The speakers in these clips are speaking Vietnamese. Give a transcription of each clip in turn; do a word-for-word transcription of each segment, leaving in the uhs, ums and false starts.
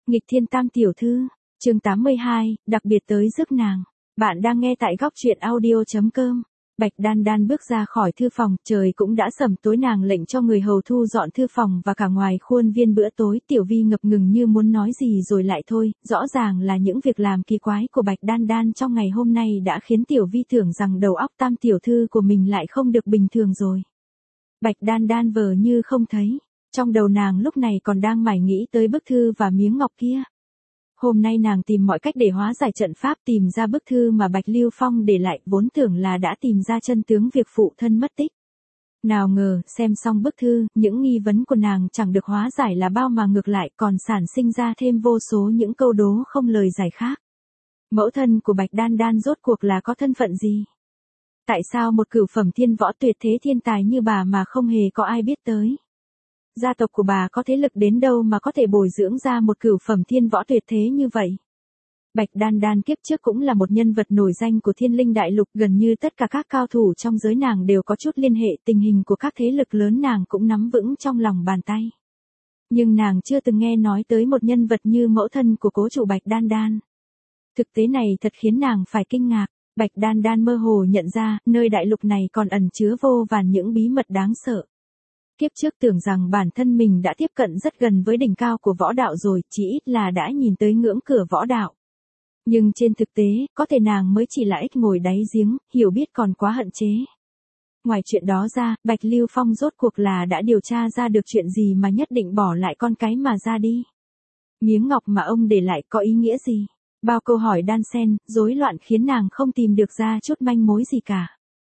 Nghịch thiên tam tiểu thư, chương tám mươi hai, đặc biệt tới rước nàng. Bạn đang nghe tại góc truyện audio.com. Bạch Đan Đan bước ra khỏi thư phòng, trời cũng đã sẩm tối, nàng lệnh cho người hầu thu dọn thư phòng và cả ngoài khuôn viên bữa tối. Tiểu Vi ngập ngừng như muốn nói gì rồi lại thôi, rõ ràng là những việc làm kỳ quái của Bạch Đan Đan trong ngày hôm nay đã khiến Tiểu Vi tưởng rằng đầu óc tam tiểu thư của mình lại không được bình thường rồi. Bạch Đan Đan vờ như không thấy, trong đầu nàng lúc này còn đang mải nghĩ tới bức thư và miếng ngọc kia. Hôm nay nàng tìm mọi cách để hóa giải trận pháp, tìm ra bức thư mà Bạch Lưu Phong để lại, vốn tưởng là đã tìm ra chân tướng việc phụ thân mất tích. Nào ngờ, xem xong bức thư, những nghi vấn của nàng chẳng được hóa giải là bao mà ngược lại còn sản sinh ra thêm vô số những câu đố không lời giải khác. Mẫu thân của Bạch Đan Đan rốt cuộc là có thân phận gì? Tại sao một cửu phẩm thiên võ tuyệt thế thiên tài như bà mà không hề có ai biết tới? Gia tộc của bà có thế lực đến đâu mà có thể bồi dưỡng ra một cửu phẩm thiên võ tuyệt thế như vậy? Bạch Đan Đan kiếp trước cũng là một nhân vật nổi danh của Thiên Linh Đại Lục, gần như tất cả các cao thủ trong giới nàng đều có chút liên hệ, tình hình của các thế lực lớn nàng cũng nắm vững trong lòng bàn tay. Nhưng nàng chưa từng nghe nói tới một nhân vật như mẫu thân của cố chủ Bạch Đan Đan. Thực tế này thật khiến nàng phải kinh ngạc. Bạch Đan Đan mơ hồ nhận ra, nơi đại lục này còn ẩn chứa vô vàn những bí mật đáng sợ. Kiếp trước tưởng rằng bản thân mình đã tiếp cận rất gần với đỉnh cao của võ đạo rồi, chỉ ít là đã nhìn tới ngưỡng cửa võ đạo. Nhưng trên thực tế, có thể nàng mới chỉ là ếch ngồi đáy giếng, hiểu biết còn quá hạn chế. Ngoài chuyện đó ra, Bạch Lưu Phong rốt cuộc là đã điều tra ra được chuyện gì mà nhất định bỏ lại con cái mà ra đi. Miếng ngọc mà ông để lại có ý nghĩa gì? Bao câu hỏi đan xen, rối loạn khiến nàng không tìm được ra chút manh mối gì cả.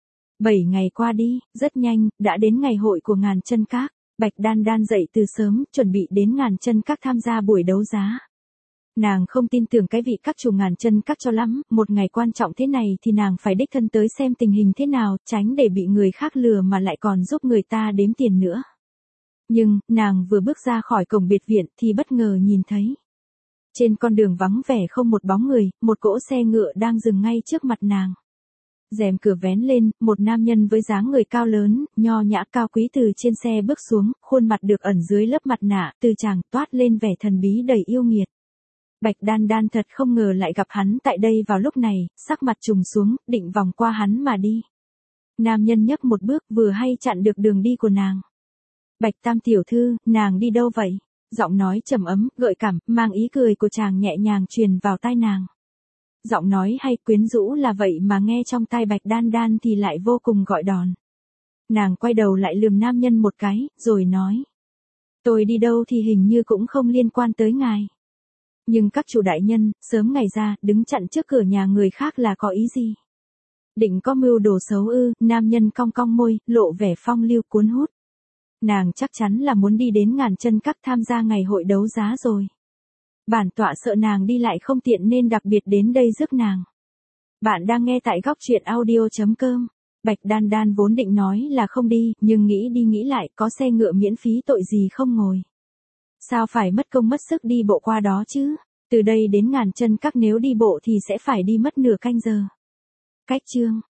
Bảy ngày qua đi, rất nhanh, đã đến ngày hội của Ngàn Chân Các. Bạch Đan Đan dậy từ sớm, chuẩn bị đến Ngàn Chân Các tham gia buổi đấu giá. Nàng không tin tưởng cái vị các chủ Ngàn Chân Các cho lắm, một ngày quan trọng thế này thì nàng phải đích thân tới xem tình hình thế nào, tránh để bị người khác lừa mà lại còn giúp người ta đếm tiền nữa. Nhưng, nàng vừa bước ra khỏi cổng biệt viện thì bất ngờ nhìn thấy. Trên con đường vắng vẻ không một bóng người, một cỗ xe ngựa đang dừng ngay trước mặt nàng. Rèm cửa vén lên, một nam nhân với dáng người cao lớn, nho nhã cao quý từ trên xe bước xuống, khuôn mặt được ẩn dưới lớp mặt nạ, từ tràng toát lên vẻ thần bí đầy yêu nghiệt. Bạch Đan Đan thật không ngờ lại gặp hắn tại đây vào lúc này, sắc mặt trùng xuống, định vòng qua hắn mà đi. Nam nhân nhấc một bước vừa hay chặn được đường đi của nàng. Bạch Tam tiểu thư, nàng đi đâu vậy? Giọng nói trầm ấm, gợi cảm, mang ý cười của chàng nhẹ nhàng truyền vào tai nàng. Giọng nói hay quyến rũ là vậy mà nghe trong tai Bạch Đan Đan thì lại vô cùng gọi đòn. Nàng quay đầu lại lườm nam nhân một cái, rồi nói. Tôi đi đâu thì hình như cũng không liên quan tới ngài. Nhưng các chủ đại nhân, sớm ngày ra, đứng chặn trước cửa nhà người khác là có ý gì? Định có mưu đồ xấu ư? Nam nhân cong cong môi, lộ vẻ phong lưu cuốn hút. Nàng chắc chắn là muốn đi đến Ngàn Chân Các tham gia ngày hội đấu giá rồi. Bản tọa sợ nàng đi lại không tiện nên đặc biệt đến đây rước nàng. Bạn đang nghe tại góc truyện audio.com. Bạch Đan Đan vốn định nói là không đi, nhưng nghĩ đi nghĩ lại, có xe ngựa miễn phí tội gì không ngồi. Sao phải mất công mất sức đi bộ qua đó chứ? Từ đây đến Ngàn Chân Các nếu đi bộ thì sẽ phải đi mất nửa canh giờ. Cách chương.